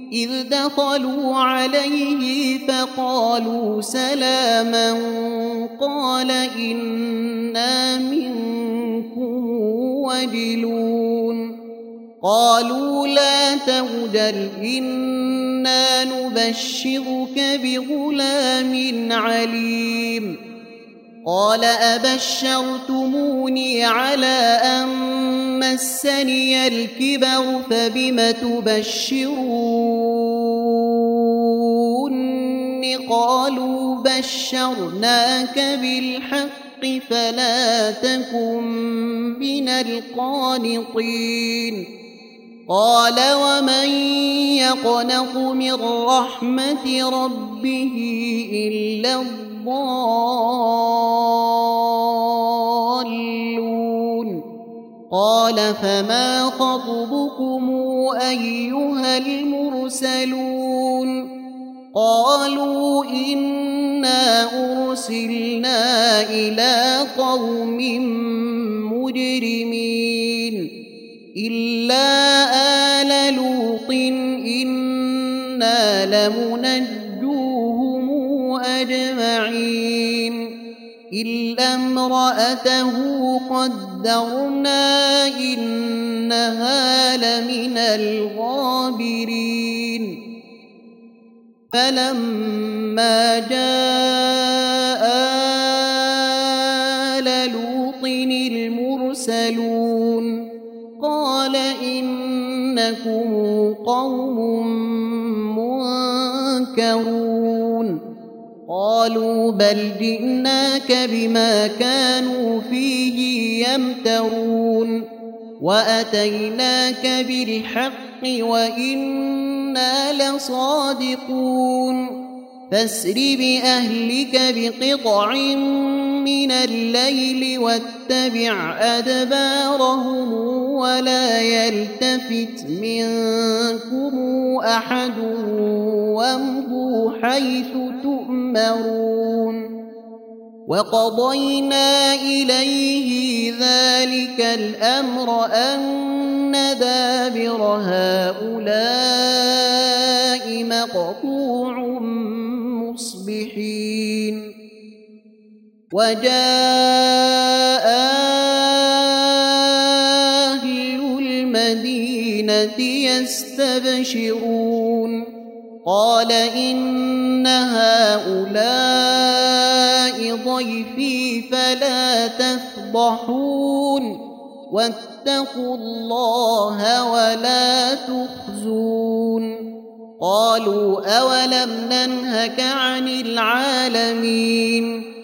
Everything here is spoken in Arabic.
إذ دخلوا عليه فقالوا سلاما قال إنا منكم وجلون قالوا لا توجل إنا نبشرك بغلام عليم قال أبشرتموني على أن مسني الكبر فبم تبشرون قالوا بشرناك بالحق فلا تكن من القانطين قال ومن يقنط من رحمة ربه إلا الضالون قال فما خطبكم أيها المرسلون قالوا إنا أرسلنا إلى قوم مجرمين إلا آل لوط إنا لمنجوهم أجمعين إلا امرأته قدرنا إنها لمن الغابرين فلما جاء آل لوط المرسلون قال إنكم قوم منكرون قالوا بل جئناك بما كانوا فيه يمترون وأتيناك بالحق وإنا لصادقون فاسر بأهلك بقطع من الليل واتبع أدبارهم ولا يلتفت منكم أحد وامضوا حيث تؤمرون وقضينا إليه ذلك الأمر أن دابر هؤلاء مقطوع مصبحين وجاء أهل المدينة يستبشرون قال إن هؤلاء ضيفي فلا تفضحون واتقوا الله ولا تخزون قالوا أولم ننهك عن العالمين